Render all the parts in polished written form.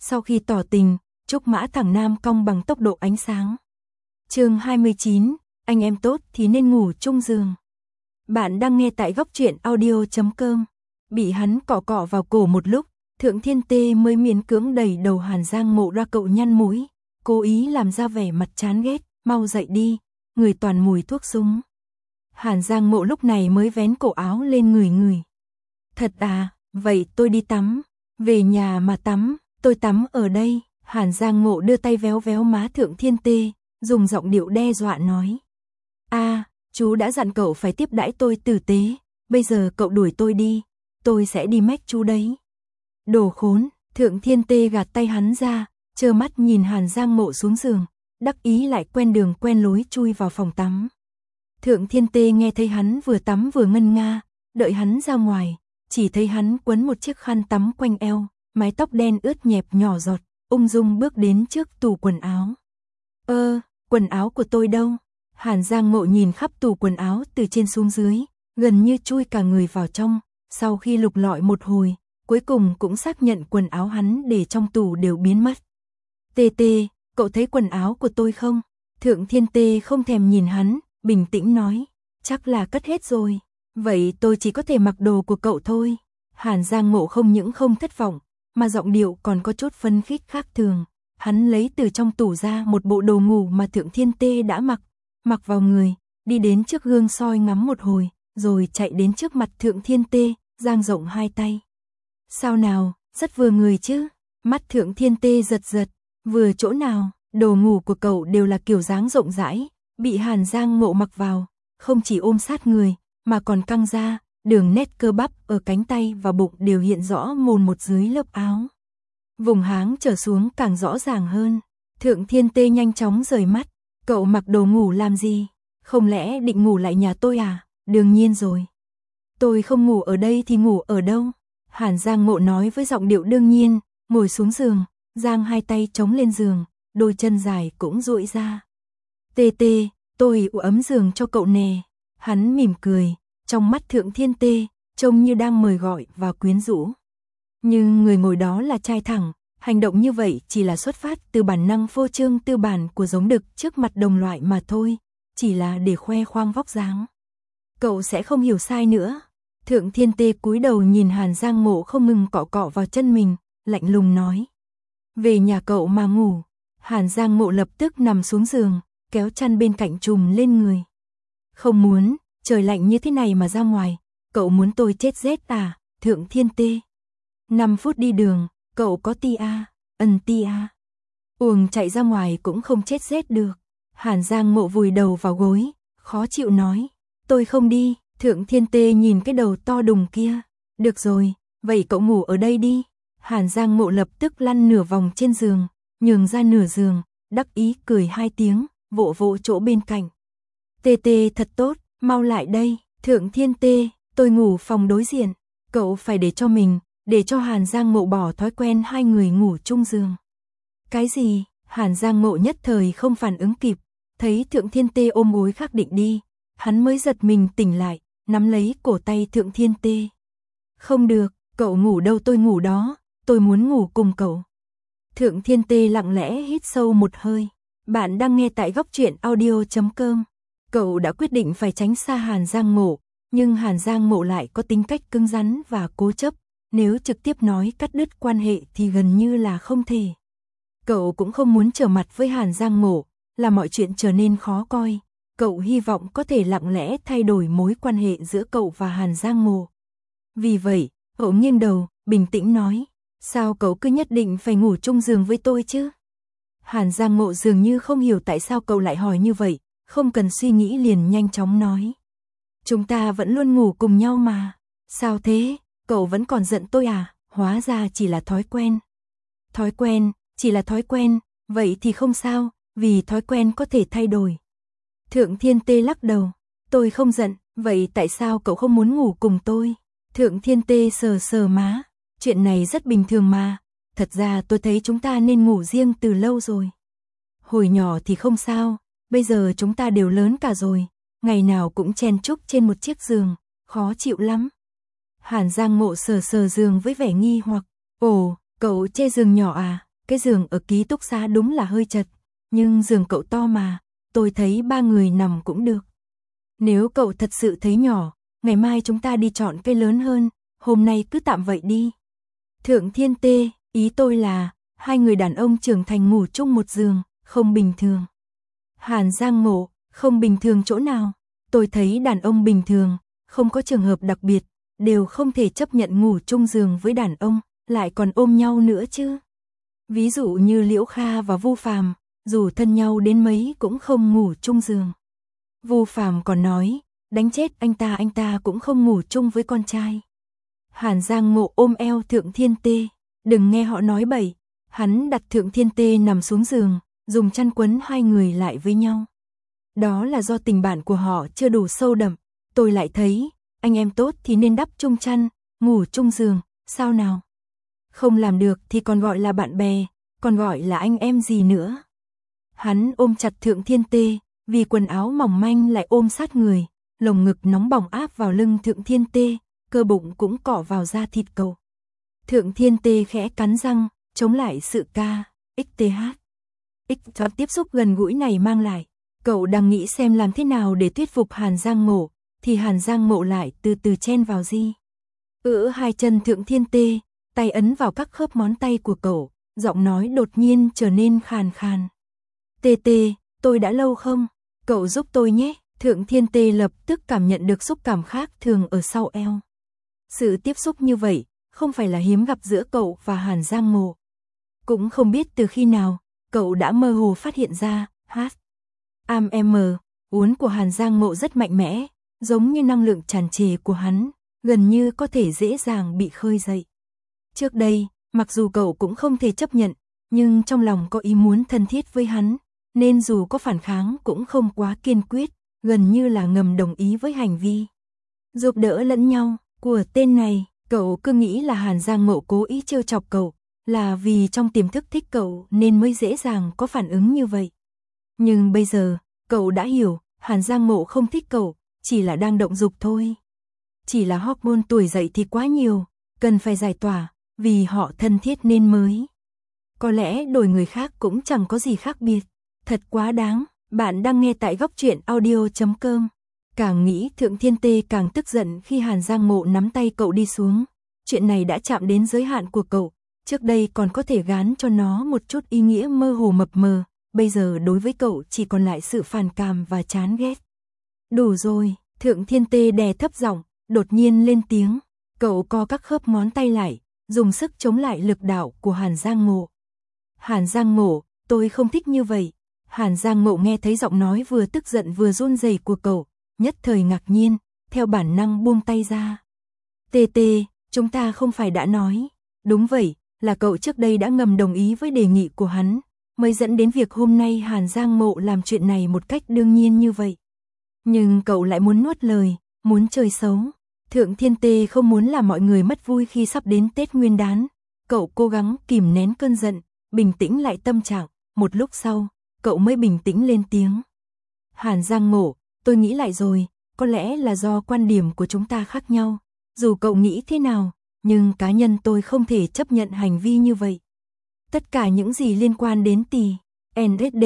Sau khi tỏ tình, trúc mã thẳng nam cong bằng tốc độ ánh sáng. Chương 29, anh em tốt thì nên ngủ chung giường. Bạn đang nghe tại góc truyện audio.com. Bị hắn cọ cọ vào cổ một lúc, Thượng Thiên Tê mới miễn cưỡng đẩy đầu Hàn Giang Mộ ra. Cậu nhăn mũi, cố ý làm ra vẻ mặt chán ghét, mau dậy đi, người toàn mùi thuốc súng. Hàn Giang Mộ lúc này mới vén cổ áo lên người. Thật à, vậy tôi đi tắm. Về nhà mà tắm, tôi tắm ở đây. Hàn Giang Mộ đưa tay véo véo má Thượng Thiên Tê, dùng giọng điệu đe dọa nói. Chú đã dặn cậu phải tiếp đãi tôi tử tế, bây giờ cậu đuổi tôi đi, tôi sẽ đi mách chú đấy. Đồ khốn, Thượng Thiên Tê gạt tay hắn ra, trơ mắt nhìn Hàn Giang Mộ xuống giường, đắc ý lại quen đường quen lối chui vào phòng tắm. Thượng Thiên Tê nghe thấy hắn vừa tắm vừa ngân nga, đợi hắn ra ngoài, chỉ thấy hắn quấn một chiếc khăn tắm quanh eo, mái tóc đen ướt nhẹp nhỏ giọt, ung dung bước đến trước tủ quần áo. Quần áo của tôi đâu? Hàn Giang Mộ nhìn khắp tủ quần áo từ trên xuống dưới, gần như chui cả người vào trong, sau khi lục lọi một hồi, cuối cùng cũng xác nhận quần áo hắn để trong tủ đều biến mất. Tê, cậu thấy quần áo của tôi không? Thượng Thiên Tê không thèm nhìn hắn, bình tĩnh nói, chắc là cất hết rồi, vậy tôi chỉ có thể mặc đồ của cậu thôi. Hàn Giang Mộ không những không thất vọng, mà giọng điệu còn có chút phấn khích khác thường. Hắn lấy từ trong tủ ra một bộ đồ ngủ mà Thượng Thiên Tê đã mặc vào người, đi đến trước gương soi ngắm một hồi, rồi chạy đến trước mặt Thượng Thiên Tê, dang rộng hai tay. Sao nào, rất vừa người chứ? Mắt Thượng Thiên Tê giật, vừa chỗ nào, đồ ngủ của cậu đều là kiểu dáng rộng rãi, bị Hàn Giang Mộ mặc vào, không chỉ ôm sát người, mà còn căng ra, đường nét cơ bắp ở cánh tay và bụng đều hiện rõ mồn một dưới lớp áo. Vùng háng trở xuống càng rõ ràng hơn. Thượng Thiên Tê nhanh chóng rời mắt. Cậu mặc đồ ngủ làm gì? Không lẽ định ngủ lại nhà tôi à? Đương nhiên rồi. Tôi không ngủ ở đây thì ngủ ở đâu? Hàn Giang Mộ nói với giọng điệu đương nhiên, ngồi xuống giường, giang hai tay chống lên giường, đôi chân dài cũng duỗi ra. Tê, tôi ấm giường cho cậu nè. Hắn mỉm cười, trong mắt Thượng Thiên Tê, trông như đang mời gọi và quyến rũ. Nhưng người ngồi đó là trai thẳng, hành động như vậy chỉ là xuất phát từ bản năng phô trương tư bản của giống đực trước mặt đồng loại mà thôi, chỉ là để khoe khoang vóc dáng. Cậu sẽ không hiểu sai nữa. Thượng Thiên Tê cúi đầu nhìn Hàn Giang Mộ không ngừng cọ cọ vào chân mình, lạnh lùng nói. Về nhà cậu mà ngủ. Hàn Giang Mộ lập tức nằm xuống giường, kéo chăn bên cạnh trùm lên người. Không muốn, trời lạnh như thế này mà ra ngoài, cậu muốn tôi chết rét à? Thượng Thiên Tê. 5 phút đi đường, cậu có tia. Uổng chạy ra ngoài cũng không chết rét được. Hàn Giang Mộ vùi đầu vào gối, khó chịu nói. Tôi không đi. Thượng Thiên Tê nhìn cái đầu to đùng kia. Được rồi, vậy cậu ngủ ở đây đi. Hàn Giang Mộ lập tức lăn nửa vòng trên giường, nhường ra nửa giường, đắc ý cười 2 tiếng, vỗ chỗ bên cạnh. Tê thật tốt, mau lại đây. Thượng Thiên Tê, tôi ngủ phòng đối diện. Cậu phải để cho Hàn Giang Mộ bỏ thói quen hai người ngủ chung giường. Cái gì? Hàn Giang Mộ nhất thời không phản ứng kịp, thấy Thượng Thiên Tê ôm gối khác định đi, hắn mới giật mình tỉnh lại, nắm lấy cổ tay Thượng Thiên Tê. Không được, cậu ngủ đâu tôi ngủ đó, tôi muốn ngủ cùng cậu. Thượng Thiên Tê lặng lẽ hít sâu một hơi. Bạn đang nghe tại góc truyện audio.com. Cậu đã quyết định phải tránh xa Hàn Giang Mộ, nhưng Hàn Giang Mộ lại có tính cách cứng rắn và cố chấp. Nếu trực tiếp nói cắt đứt quan hệ thì gần như là không thể. Cậu cũng không muốn trở mặt với Hàn Giang Mộ, là mọi chuyện trở nên khó coi. Cậu hy vọng có thể lặng lẽ thay đổi mối quan hệ giữa cậu và Hàn Giang Mộ. Vì vậy, cậu nghiêng đầu, bình tĩnh nói, sao cậu cứ nhất định phải ngủ chung giường với tôi chứ? Hàn Giang Mộ dường như không hiểu tại sao cậu lại hỏi như vậy, không cần suy nghĩ liền nhanh chóng nói. Chúng ta vẫn luôn ngủ cùng nhau mà. Sao thế? Cậu vẫn còn giận tôi à? Hóa ra chỉ là thói quen. Thói quen, chỉ là thói quen, vậy thì không sao, vì thói quen có thể thay đổi. Thượng Thiên Tê lắc đầu, tôi không giận, vậy tại sao cậu không muốn ngủ cùng tôi? Thượng Thiên Tê sờ má, chuyện này rất bình thường mà, thật ra tôi thấy chúng ta nên ngủ riêng từ lâu rồi. Hồi nhỏ thì không sao, bây giờ chúng ta đều lớn cả rồi, ngày nào cũng chen chúc trên một chiếc giường, khó chịu lắm. Hàn Giang Mộ sờ giường với vẻ nghi hoặc, ồ, cậu chê giường nhỏ à? cái giường ở ký túc xá đúng là hơi chật, nhưng giường cậu to mà, tôi thấy 3 người nằm cũng được. Nếu cậu thật sự thấy nhỏ, ngày mai chúng ta đi chọn cây lớn hơn, hôm nay cứ tạm vậy đi. Thượng Thiên Tê, ý tôi là, 2 người đàn ông trưởng thành ngủ chung một giường, không bình thường. Hàn Giang Ngộ, không bình thường chỗ nào? Tôi thấy đàn ông bình thường, không có trường hợp đặc biệt, đều không thể chấp nhận ngủ chung giường với đàn ông, lại còn ôm nhau nữa chứ. Ví dụ như Liễu Kha và Vu Phàm, dù thân nhau đến mấy cũng không ngủ chung giường. Vu Phàm còn nói, đánh chết anh ta cũng không ngủ chung với con trai. Hàn Giang Ngộ ôm eo Thượng Thiên Tê, đừng nghe họ nói bậy, hắn đặt Thượng Thiên Tê nằm xuống giường, dùng chăn quấn 2 người lại với nhau. Đó là do tình bạn của họ chưa đủ sâu đậm, tôi lại thấy, anh em tốt thì nên đắp chung chăn, ngủ chung giường, sao nào? Không làm được thì còn gọi là bạn bè, còn gọi là anh em gì nữa. Hắn ôm chặt Thượng Thiên Tê, vì quần áo mỏng manh lại ôm sát người, lồng ngực nóng bỏng áp vào lưng Thượng Thiên Tê, cơ bụng cũng cọ vào da thịt cậu. Thượng Thiên Tê khẽ cắn răng, chống lại sự cho tiếp xúc gần gũi này mang lại. Cậu đang nghĩ xem làm thế nào để thuyết phục Hàn Giang Ngộ, thì Hàn Giang Ngộ lại từ từ chen vào hai chân Thượng Thiên Tê, tay ấn vào các khớp ngón tay của cậu, giọng nói đột nhiên trở nên khàn khàn. Tê Tê, tôi đã lâu không? Cậu giúp tôi nhé. Thượng Thiên Tê lập tức cảm nhận được xúc cảm khác thường ở sau eo. Sự tiếp xúc như vậy, không phải là hiếm gặp giữa cậu và Hàn Giang Ngộ. Cũng không biết từ khi nào, cậu đã mơ hồ phát hiện ra, uốn của Hàn Giang Ngộ rất mạnh mẽ, giống như năng lượng tràn trề của hắn, gần như có thể dễ dàng bị khơi dậy. Trước đây, mặc dù cậu cũng không thể chấp nhận, nhưng trong lòng có ý muốn thân thiết với hắn, nên dù có phản kháng cũng không quá kiên quyết, gần như là ngầm đồng ý với hành vi giúp đỡ lẫn nhau của tên này. Cậu cứ nghĩ là Hàn Giang Ngộ cố ý trêu chọc cậu, là vì trong tiềm thức thích cậu nên mới dễ dàng có phản ứng như vậy. Nhưng bây giờ, cậu đã hiểu, Hàn Giang Ngộ không thích cậu, chỉ là đang động dục thôi. Chỉ là hormone tuổi dậy thì quá nhiều, cần phải giải tỏa, vì họ thân thiết nên mới. Có lẽ đổi người khác cũng chẳng có gì khác biệt. Thật quá đáng. Bạn đang nghe tại Góc Truyện Audio.com. Càng nghĩ Thượng Thiên Tê càng tức giận khi Hàn Giang Ngộ nắm tay cậu đi xuống. Chuyện này đã chạm đến giới hạn của cậu. Trước đây còn có thể gán cho nó một chút ý nghĩa mơ hồ mập mờ. Bây giờ đối với cậu chỉ còn lại sự phản cảm và chán ghét. Đủ rồi. Thượng Thiên Tê đè thấp giọng, đột nhiên lên tiếng. Cậu co các khớp ngón tay lại, dùng sức chống lại lực đạo của Hàn Giang Ngộ. Hàn Giang Ngộ, tôi không thích như vậy. Hàn Giang Ngộ nghe thấy giọng nói vừa tức giận vừa run rẩy của cậu, nhất thời ngạc nhiên, theo bản năng buông tay ra. Tê Tê, chúng ta không phải đã nói. Đúng vậy, là cậu trước đây đã ngầm đồng ý với đề nghị của hắn, mới dẫn đến việc hôm nay Hàn Giang Ngộ làm chuyện này một cách đương nhiên như vậy. Nhưng cậu lại muốn nuốt lời, muốn chơi xấu. Thượng Thiên Tê không muốn làm mọi người mất vui khi sắp đến Tết Nguyên đán. Cậu cố gắng kìm nén cơn giận, bình tĩnh lại tâm trạng, một lúc sau, cậu mới bình tĩnh lên tiếng. Hàn Giang Ngộ, tôi nghĩ lại rồi, có lẽ là do quan điểm của chúng ta khác nhau. Dù cậu nghĩ thế nào, nhưng cá nhân tôi không thể chấp nhận hành vi như vậy. Tất cả những gì liên quan đến NSD,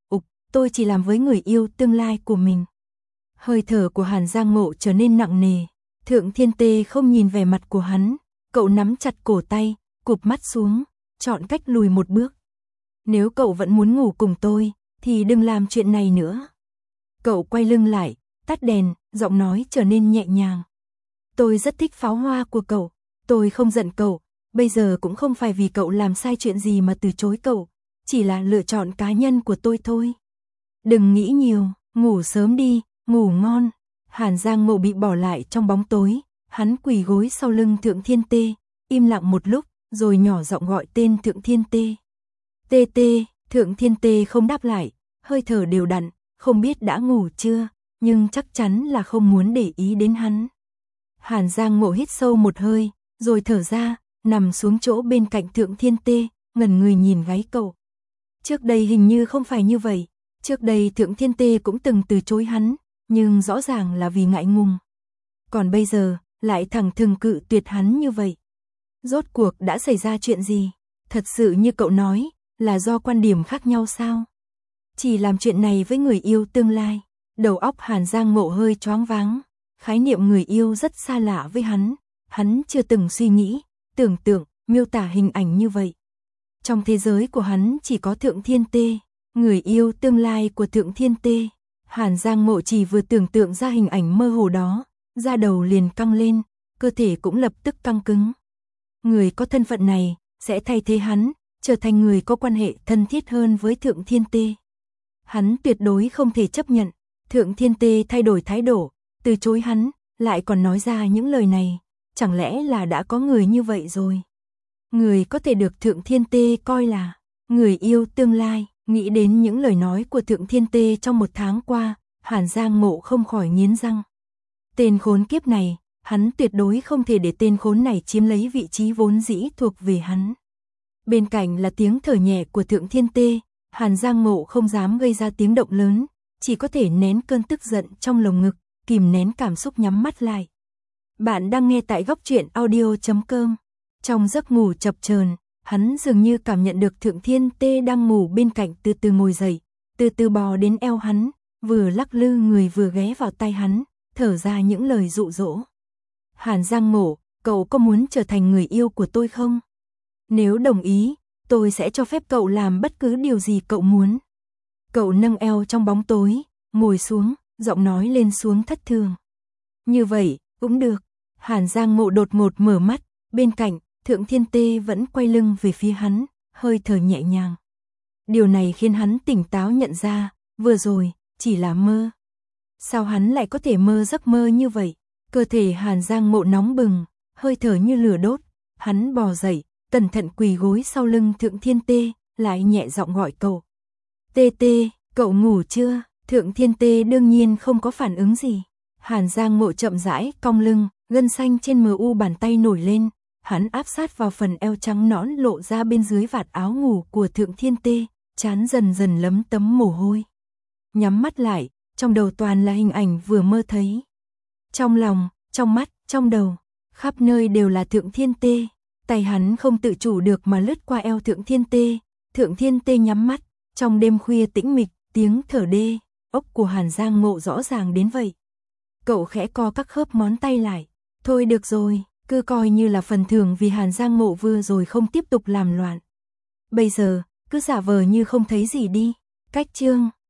tôi chỉ làm với người yêu tương lai của mình. Hơi thở của Hàn Giang Ngộ trở nên nặng nề. Thượng Thiên Tê không nhìn vẻ mặt của hắn, cậu nắm chặt cổ tay, cụp mắt xuống, chọn cách lùi một bước. Nếu cậu vẫn muốn ngủ cùng tôi, thì đừng làm chuyện này nữa. Cậu quay lưng lại, tắt đèn, giọng nói trở nên nhẹ nhàng. Tôi rất thích pháo hoa của cậu, tôi không giận cậu, bây giờ cũng không phải vì cậu làm sai chuyện gì mà từ chối cậu, chỉ là lựa chọn cá nhân của tôi thôi. Đừng nghĩ nhiều, ngủ sớm đi, ngủ ngon. Hàn Giang Ngộ bị bỏ lại trong bóng tối, hắn quỳ gối sau lưng Thượng Thiên Tê, im lặng một lúc, rồi nhỏ giọng gọi tên Thượng Thiên Tê. Tê Tê, Thượng Thiên Tê không đáp lại, hơi thở đều đặn, không biết đã ngủ chưa, nhưng chắc chắn là không muốn để ý đến hắn. Hàn Giang Ngộ hít sâu một hơi, rồi thở ra, nằm xuống chỗ bên cạnh Thượng Thiên Tê, ngẩn người nhìn gáy cậu. Trước đây hình như không phải như vậy, trước đây Thượng Thiên Tê cũng từng từ chối hắn, nhưng rõ ràng là vì ngại ngùng. Còn bây giờ, lại thẳng thừng cự tuyệt hắn như vậy. Rốt cuộc đã xảy ra chuyện gì? Thật sự như cậu nói, là do quan điểm khác nhau sao? Chỉ làm chuyện này với người yêu tương lai. Đầu óc Hàn Giang Mộ hơi choáng váng. Khái niệm người yêu rất xa lạ với hắn chưa từng suy nghĩ, tưởng tượng, miêu tả hình ảnh như vậy. Trong thế giới của hắn chỉ có Thượng Thiên Tê, người yêu tương lai của Thượng Thiên Tê. Hàn Giang Mộ chỉ vừa tưởng tượng ra hình ảnh mơ hồ đó, da đầu liền căng lên, cơ thể cũng lập tức căng cứng. Người có thân phận này, sẽ thay thế hắn, trở thành người có quan hệ thân thiết hơn với Thượng Thiên Tê. Hắn tuyệt đối không thể chấp nhận, Thượng Thiên Tê thay đổi thái độ, từ chối hắn, lại còn nói ra những lời này, chẳng lẽ là đã có người như vậy rồi. Người có thể được Thượng Thiên Tê coi là người yêu tương lai, nghĩ đến những lời nói của Thượng Thiên Tê trong một tháng qua, Hàn Giang Mộ không khỏi nghiến răng. Tên khốn kiếp này, hắn tuyệt đối không thể để tên khốn này chiếm lấy vị trí vốn dĩ thuộc về hắn. Bên cạnh là tiếng thở nhẹ của Thượng Thiên Tê, Hàn Giang Mộ không dám gây ra tiếng động lớn, chỉ có thể nén cơn tức giận trong lồng ngực, kìm nén cảm xúc nhắm mắt lại. Bạn đang nghe tại góc truyện audio.com. Trong giấc ngủ chập chờn, hắn dường như cảm nhận được Thượng Thiên Tê đang ngủ bên cạnh từ từ ngồi dậy, từ từ bò đến eo hắn, vừa lắc lư người vừa ghé vào tai hắn, thở ra những lời dụ dỗ. Hàn Giang Mộ, cậu có muốn trở thành người yêu của tôi không? Nếu đồng ý, tôi sẽ cho phép cậu làm bất cứ điều gì cậu muốn. Cậu nâng eo trong bóng tối, ngồi xuống, giọng nói lên xuống thất thường. Như vậy, cũng được. Hàn Giang Mộ đột ngột mở mắt, bên cạnh, Thượng Thiên Tê vẫn quay lưng về phía hắn, hơi thở nhẹ nhàng. Điều này khiến hắn tỉnh táo nhận ra, vừa rồi, chỉ là mơ. Sao hắn lại có thể mơ giấc mơ như vậy? Cơ thể Hàn Giang Mộ nóng bừng, hơi thở như lửa đốt, hắn bò dậy, cẩn thận quỳ gối sau lưng Thượng Thiên Tê, lại nhẹ giọng gọi cậu. Tê Tê, cậu ngủ chưa? Thượng Thiên Tê đương nhiên không có phản ứng gì. Hàn Giang Mộ chậm rãi cong lưng, gân xanh trên mu bàn tay nổi lên, hắn áp sát vào phần eo trắng nõn lộ ra bên dưới vạt áo ngủ của Thượng Thiên Tê, trán dần dần lấm tấm mồ hôi. Nhắm mắt lại, trong đầu toàn là hình ảnh vừa mơ thấy. Trong lòng, trong mắt, trong đầu, khắp nơi đều là Thượng Thiên Tê. Tay hắn không tự chủ được mà lướt qua eo Thượng Thiên Tê. Thượng Thiên Tê nhắm mắt, trong đêm khuya tĩnh mịch, tiếng thở đê, ốc của Hàn Giang Mộ rõ ràng đến vậy. Cậu khẽ co các khớp ngón tay lại. Thôi được rồi, cứ coi như là phần thưởng vì Hàn Giang Mộ vừa rồi không tiếp tục làm loạn. Bây giờ, cứ giả vờ như không thấy gì đi. Cách chương